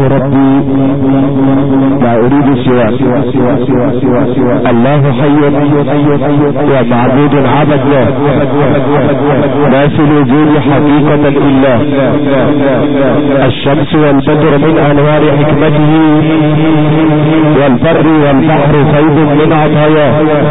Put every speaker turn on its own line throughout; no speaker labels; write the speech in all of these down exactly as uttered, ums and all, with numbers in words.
ربي لا أريد سواه. الله حي ومعبود عبدناه ما في الوجود حقيقة إلا الشمس والبدر من أنوار حكمته والبر والبحر فيض من عطاياه.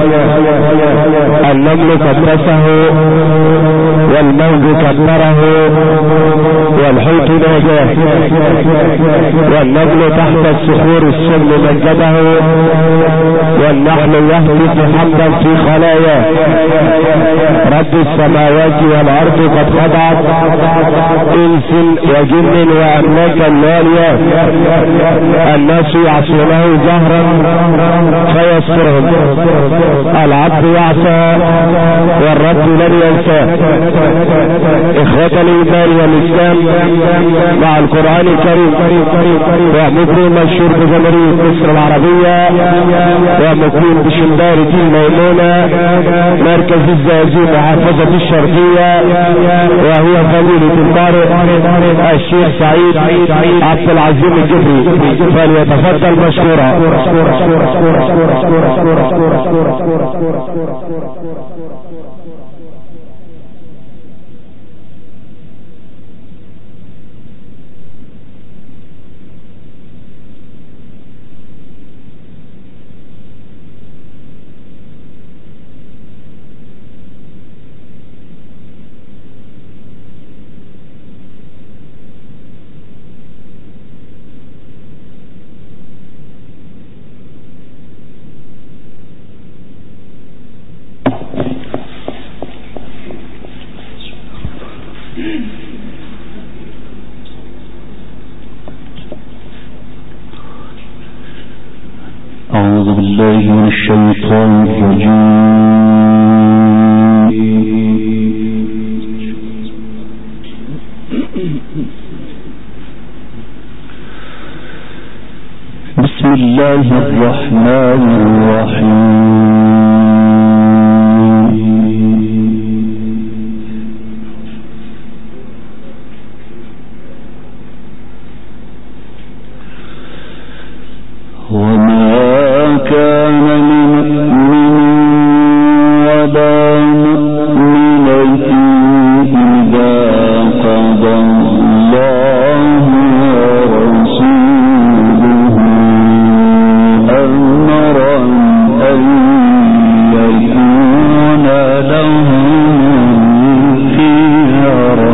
النمل قدسه والموج كبره والحوت ناجاه والنمل تحت الصخور السم مجده والنحل يهتف حمدا في خلاياه. رب السماوات والأرض قد خضعت إنس وجن وأملاكا واليات. الناس يعصونه جهرا فيسرهم، العبد يعصى والرب لن ينساه. إخوة الإيمان والإسلام مع القرآن الكريم ومقيم مشهور بجمهورية مصر العربية ومقيم بشندارة الميمونة مركز الزقازيق محافظة الشرقية، وهو فضيلة الطارئ الشيخ سعيد عبد العزيز الجبري، فليتفضل مشكورا.
أعوذ بالله من الشيطان الرجيم. بسم الله الرحمن الرحيم. وما كان لمؤمن ولا مؤمنة إذا قضى الله ورسوله أمرا أن يكون لهم الخيرة.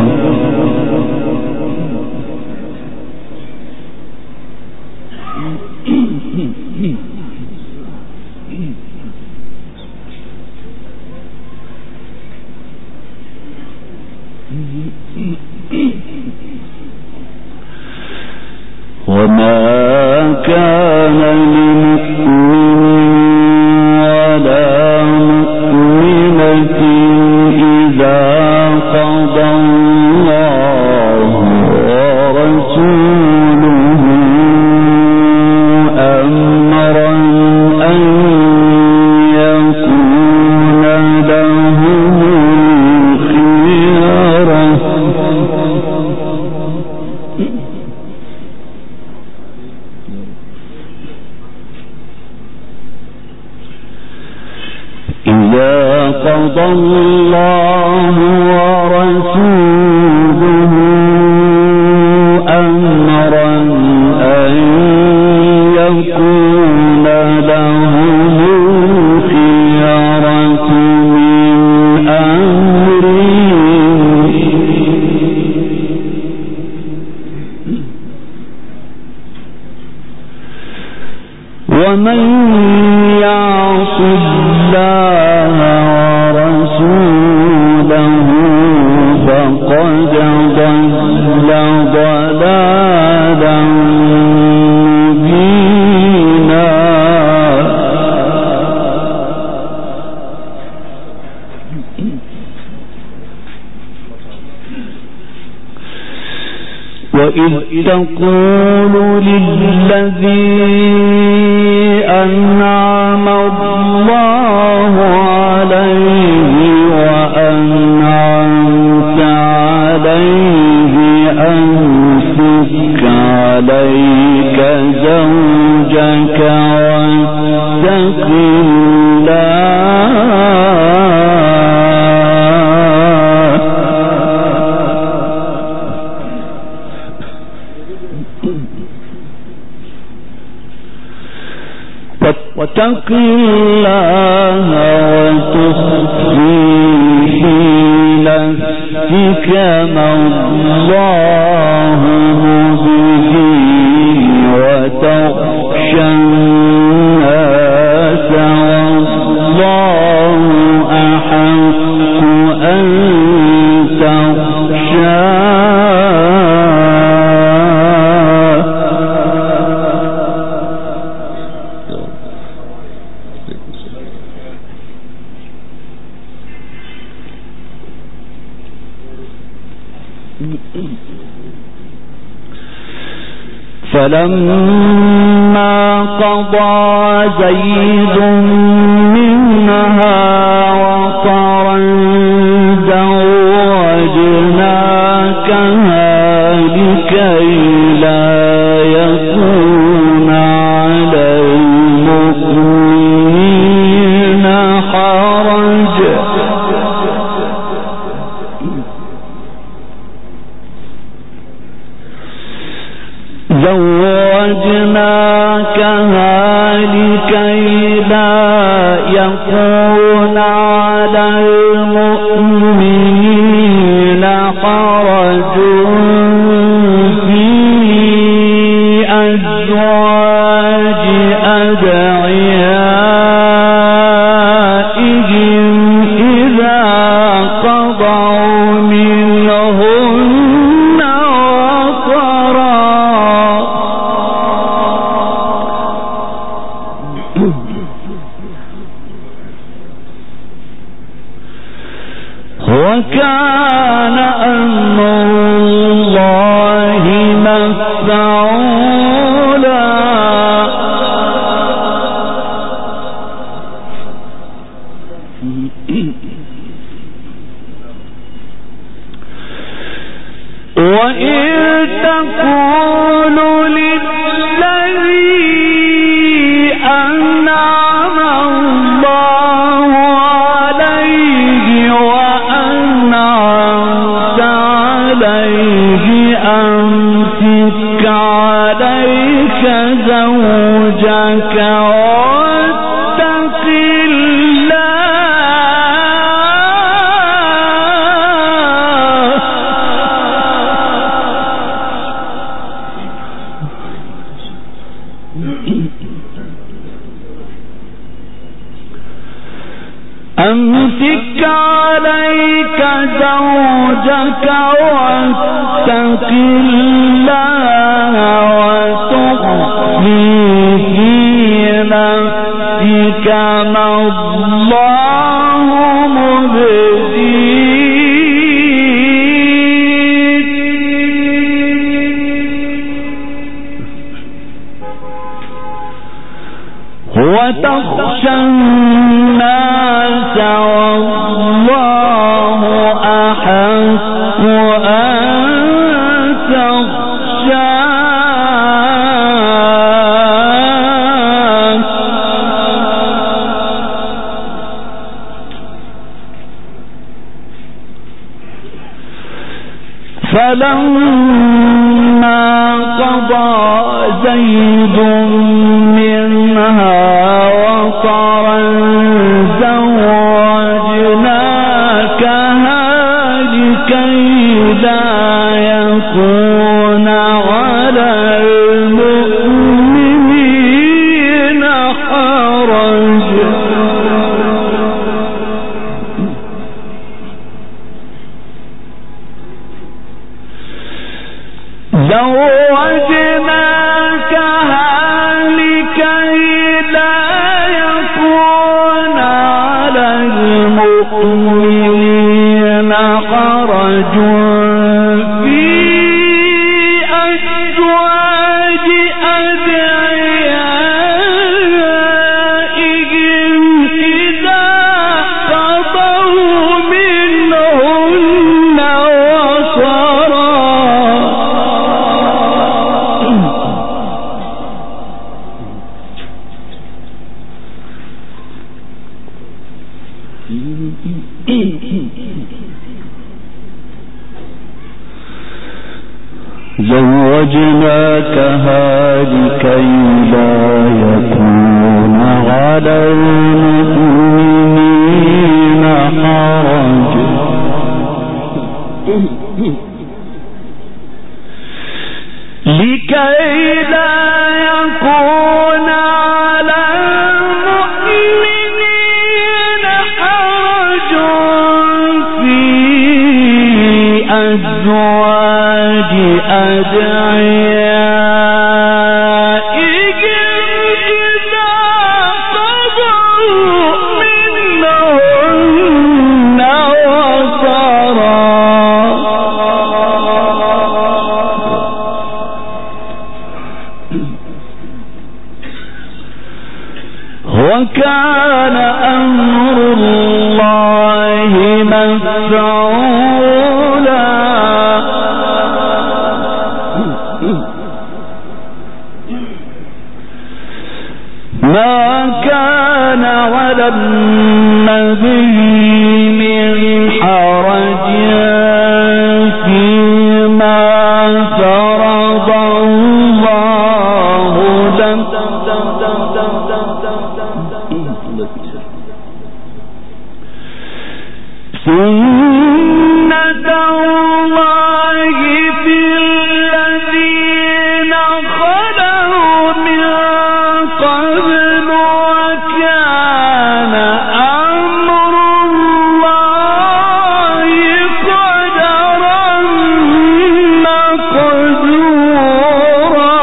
وما كان لمؤمن ولا مؤمنة إذا قضى الله ورسوله أمرا أن يكون لهم الخيرة. إذا قضى الله ورسوله أمرا أن يكون لهم الخيرة من أمرهم. ومن يعص الله ورسوله فقد ضل ضلالا مبينا. وإذ تقول للذي أنعم الله عليه وأنعمت عليه أمسك عليك واتق الله وتخفي في نفسك ما الله مبديه وتخشى الناس والله أحق أن فلما قضى زيد منها وطرا زوجناكها لكي لا يكون على المؤمنين حرج زوجناكها لكي لا يكون على المؤمنين حرج في أزواج أدعيائهم إذا قضوا منهن وطرا وكان أمر الله مفعولا وإذ تقول للذي أنعم الله عليه وأنعمت عليه أمسك عليك زوجك واتق أمسك عليك زوجك واتق الله وتخفي في نفسك ما الله مبديه وتخشى الناس والله أحق أن تخشاه فلما قضى زيد منها وطرا زوجناكها لكي لا يكون على المؤمنين حرج زوجناكها لكي لا يكون على المؤمنين حرج في أزواج أدعيائهم إذا قضوا منهن وطرا زوجناكها أخرجناكها لكي لا يكون على المؤمنين حرج لكي لا يكون على المؤمنين حرج في أزواج أدعيائهم إذا قضوا منهن وطرا وكان أمر الله مفعولا ما كان على النبي من حرج فيما فرض الله له سنة الله في الذين خلوا من قبل وكان أمر الله قدرا مقدورا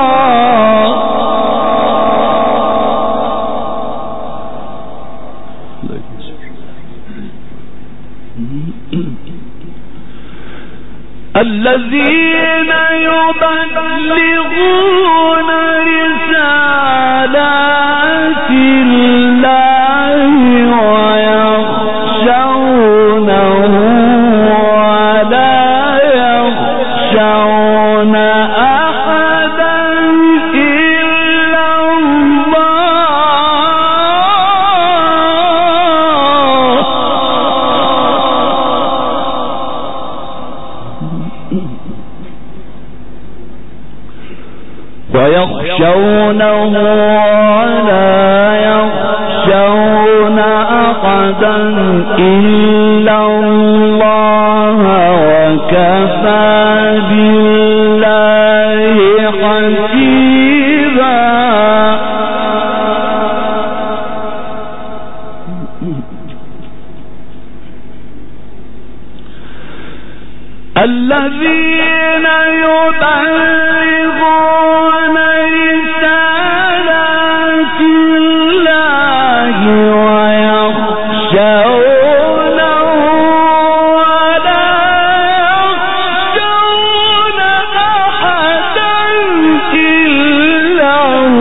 الذين يبلغون رسالات الله ويخشونه ولا يخشون أحدا إلا ويخشونه ولا يخشون أحدا إلا الله وكفى بالله حسيبا الذين يبلغون رسالات الله ويخشونه ولا يخشون أحدا إلا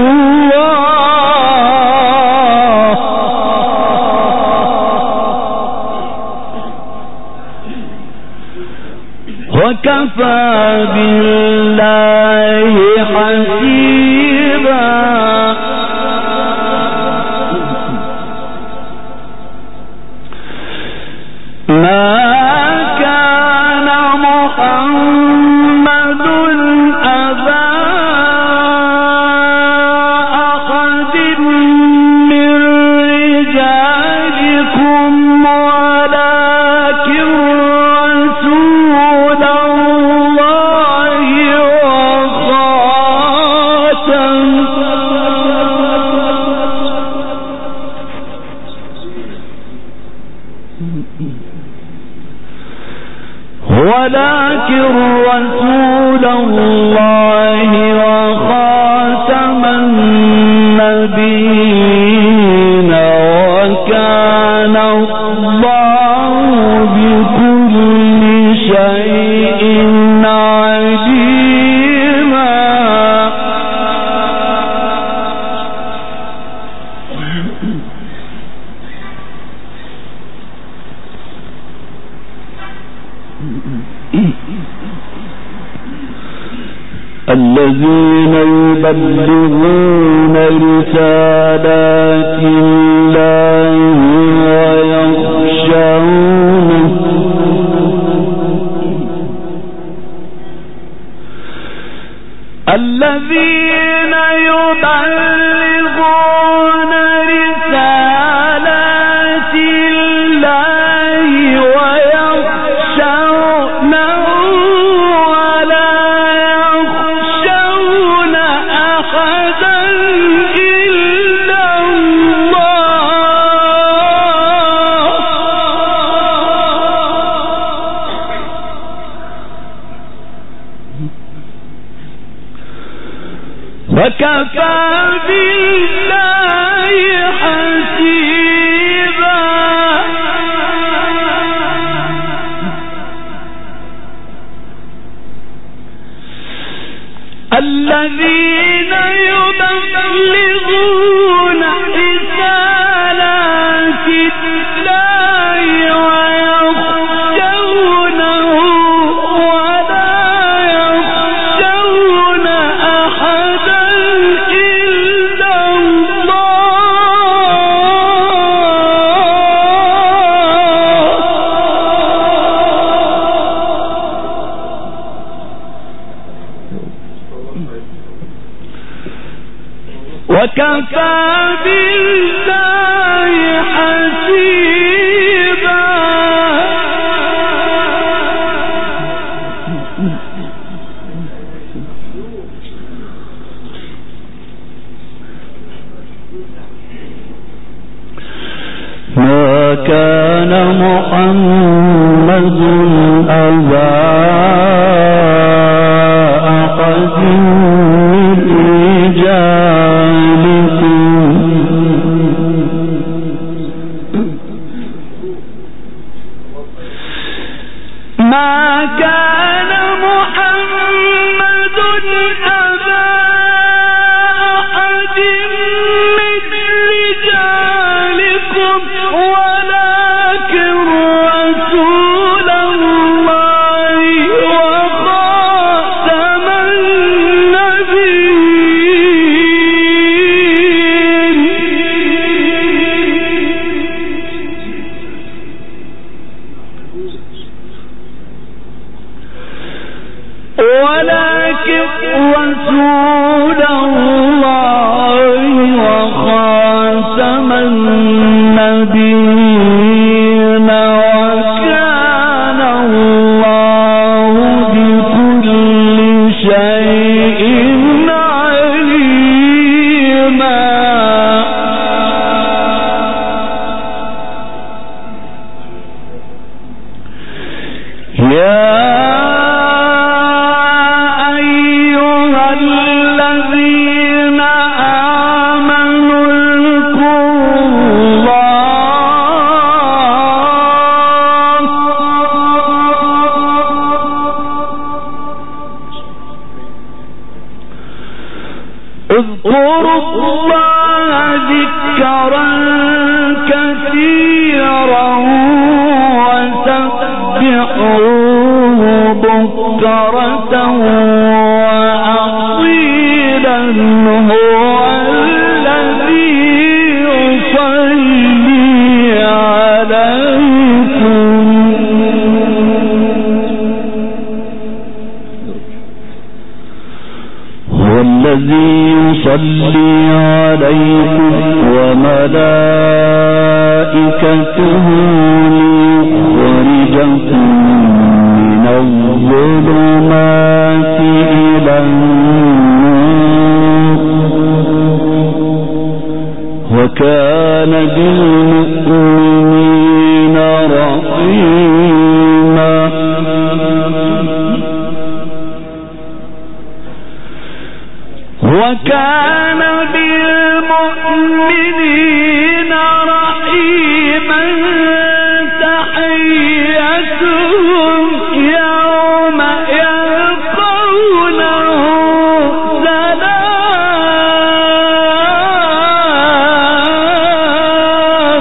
وكفى بالله حسيبا ما كان محمد أبا أحد من رجالكم ولكن رسول الله وخاتم ولكن رسول الله وخاتم النبيين وكان الله بكل شيء عليما الذين يبلغون رسالات الله ويخشونه الذين يبلغون رسالات الله ويخشونه ولا يخشون أحدا إلا وكفى بالله حسيبا. الذين يبلغون رسالات الله ويخشونه ولا يخشون أحدا وكفى بالله حسيبا. ما كان محمد أبا أحد اذكروا الله ذكرا كثيرا وسبحوه بكرة وأصيلا هو الذي يصلي عليكم هو الذي يصلي عليكم وملائكته ليخرجكم من الظلمات إلى النور وكان بالمؤمنين رحيما. وكان بالمؤمنين رحيما. تحيتهم يوم يلقونه سلام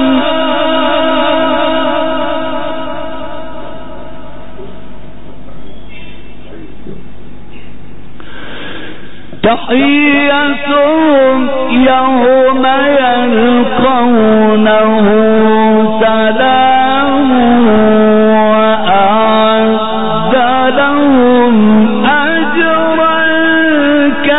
تحيتهم يوم يلقونه سلام وأعد لهم أجرا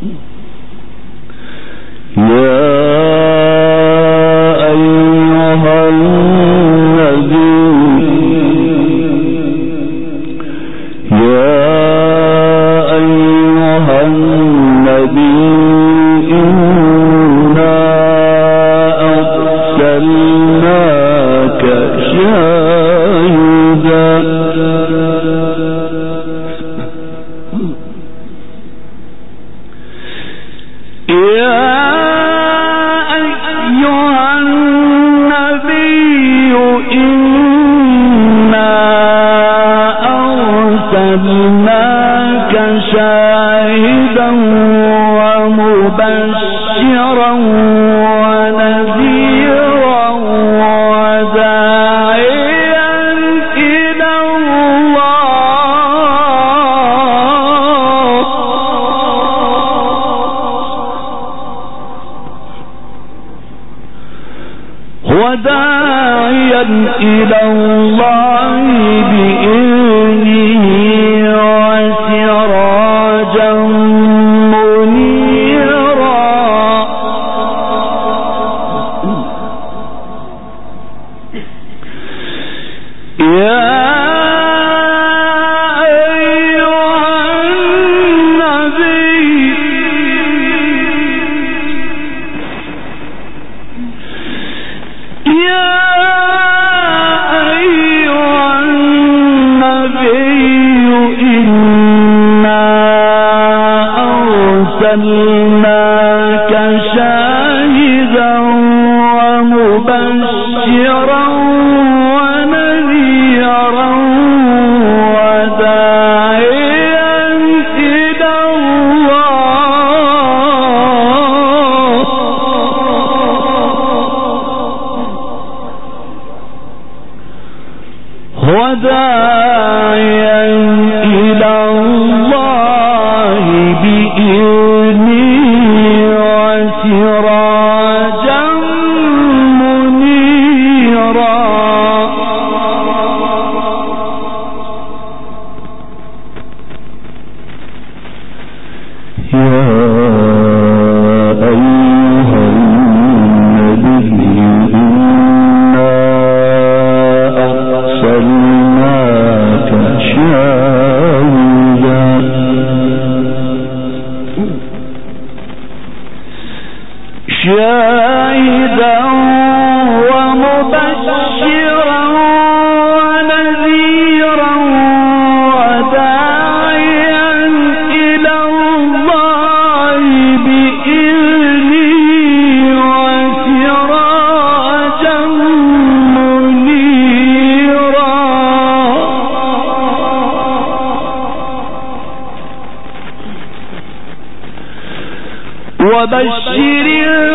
وبشر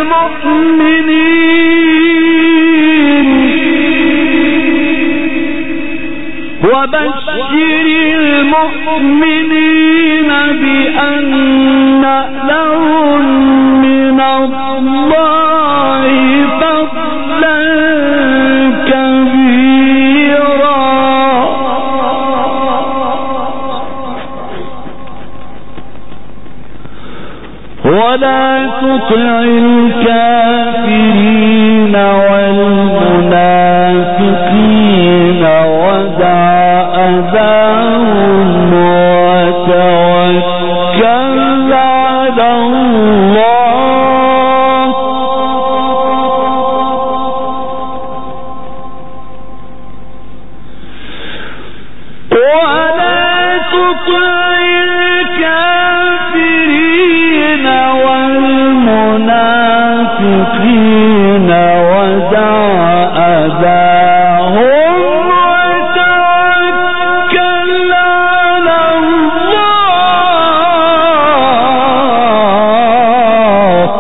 المؤمنين وبشر المؤمنين بأن لهم من الله فضلا كبيرا. ولا تطع الكافرين والمنافقين ودع أذاهم وتوكل على الله. ولا تطع الكافرين والمنافقين ودع أذاهم وتوكل على الله.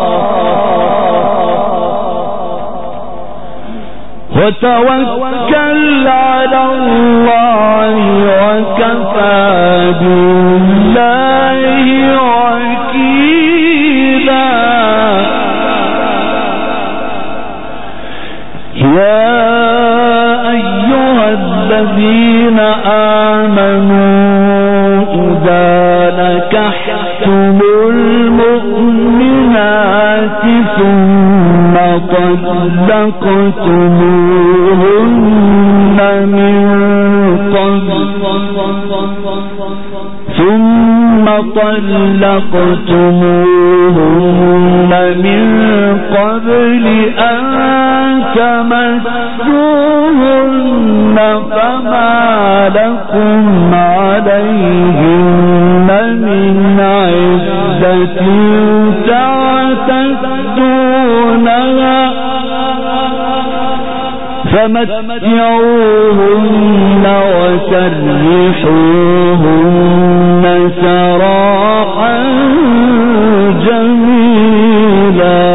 وتوكل على الله وكفى بالله وكيلا. يا أيها الذين آمنوا إذا نكحتم طلقتموهن من قبل ثم طلقتموهن من قبل أن تمسوهن فما لكم عليهن من عدة تعتدونها فمتعوهن وسرحوهن سراحا جميلا.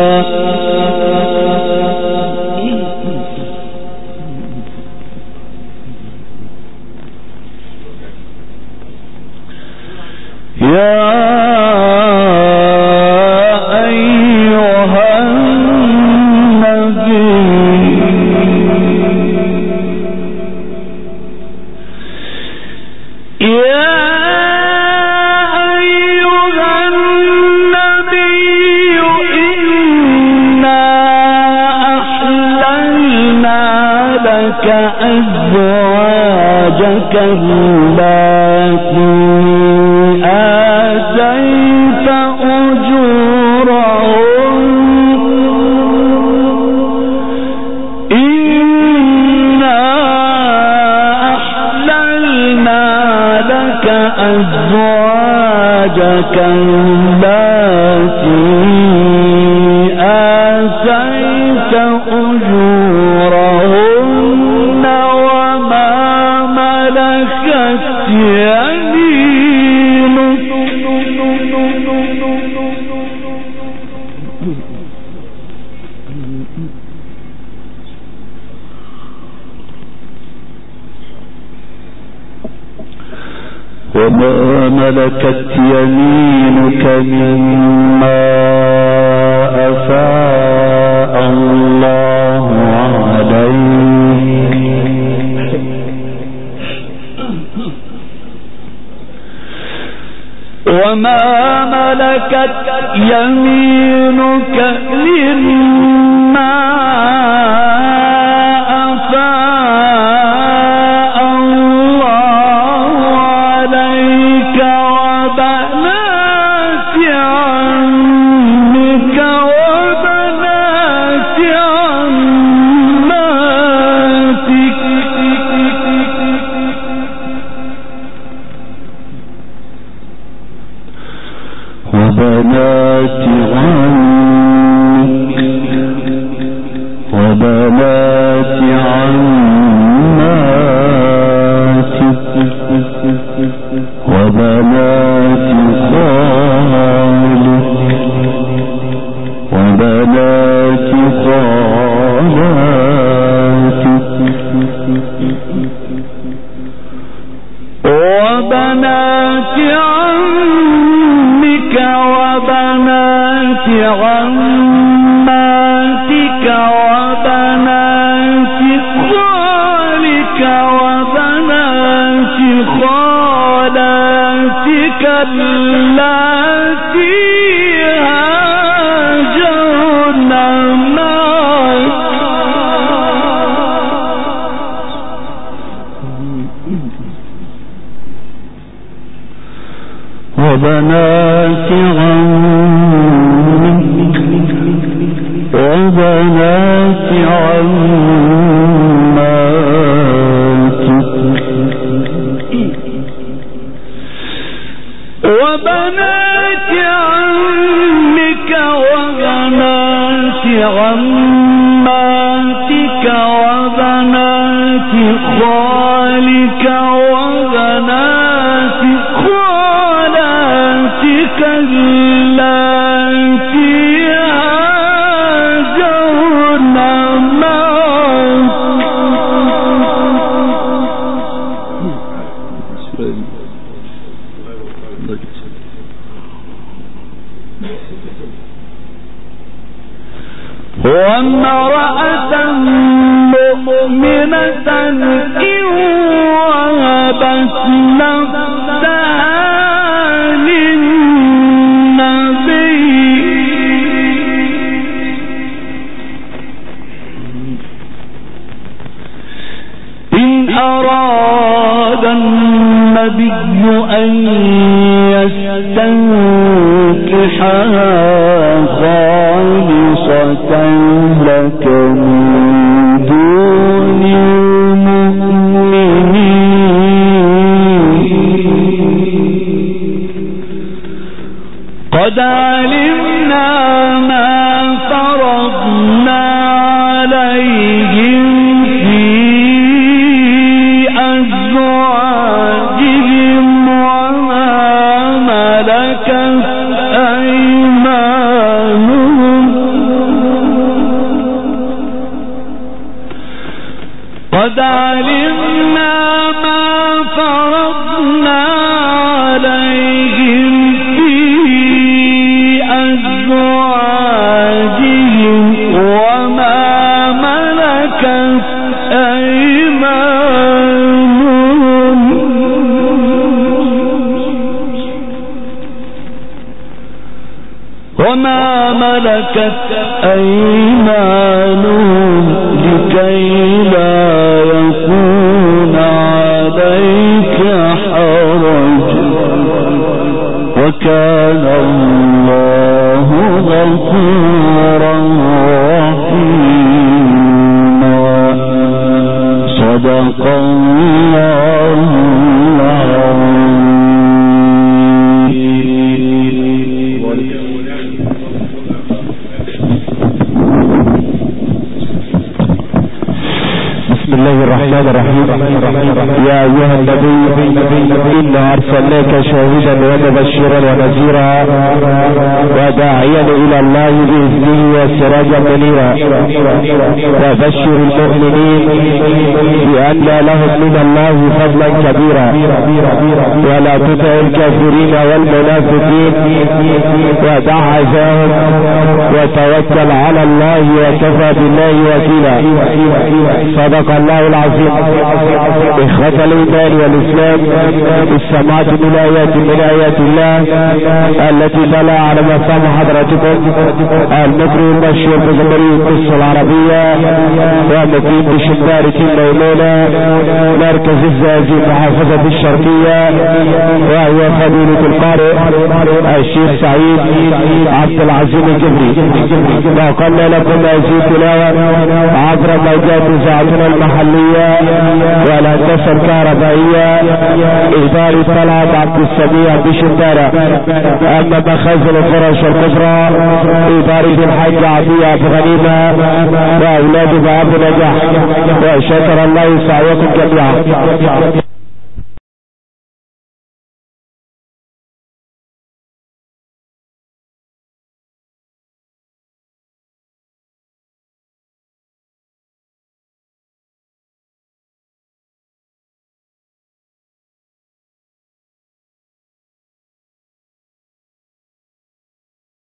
يا أيها النبي يا أيها النبي إنا أحللنا لك أزواجك اللاتي آتيت أجورهن إنا أحللنا لك أزواجك اللاتي آتيت أجورهن وما ملكت يمينك وما ملكت يمينك مما أفاء الله عليك وما ملكت يمينك مما أفاء الله عليك وبنات عمك وبنات عماتك وبنات عمك وبنات عماتك وبنات خالك وبنات خالاتك وبنات عمك وبنات عماتك وبنات خالك وبنات خالاتك اللاتي هاجرن معك وبنات عمك وبنات عماتك وبنات عمك وبنات عماتك وبنات خالك وبنات خالاتك اللاتي هاجرن معك وامرأة مؤمنة إن وهبت نفسها للنبي أن يستنكحها خالصة لك من دون المؤمنين قد علمنا ما فرضنا عليهم في أزواجهم وما ملكت أيمانهم قد علمنا ما فرضنا عليهم في أزواجهم وما ملكت أيمانهم وما ملكت أيمانهم لكي لا يكون عليك حرج وكان الله غفورا رحيما صدق الله
بسم الله الرحمن الرحيم. يا أيها النبي إنا أرسلناك شاهدا ومبشرا ونذيرا وداعيا إلى الله بإذنه وسراجا منيرا وبشر المؤمنين بأن لهم من الله فضلا كبيرا ولا تطع الكافرين والمنافقين ودع عزاهم وتوكل على الله وكفى بالله وكيلا صدق الله العظيم. إخوة الإيمان والإسلام استمعت من آيات من آيات الله التي تلا على مقام حضرتكم المكر المشهور بجمهورية مصر العربية ومقيم بشبارة الميمونة مركز الزقازيق محافظة الشرقية وهو فضيلة القارئ الشيخ سعيد عبد العزيز الجبري. وقلنا لكم هذه التلاوة عبر موجات إذاعتنا المحلية ولا تنسى الكهربائية إدارة طلعت عبد السميع بشبارة. أما مخازن الفرش الكبرى إدارة الحاج عطية أبو غنيمة وأولاد باب نجاح. وشكر الله سعيكم جميعا.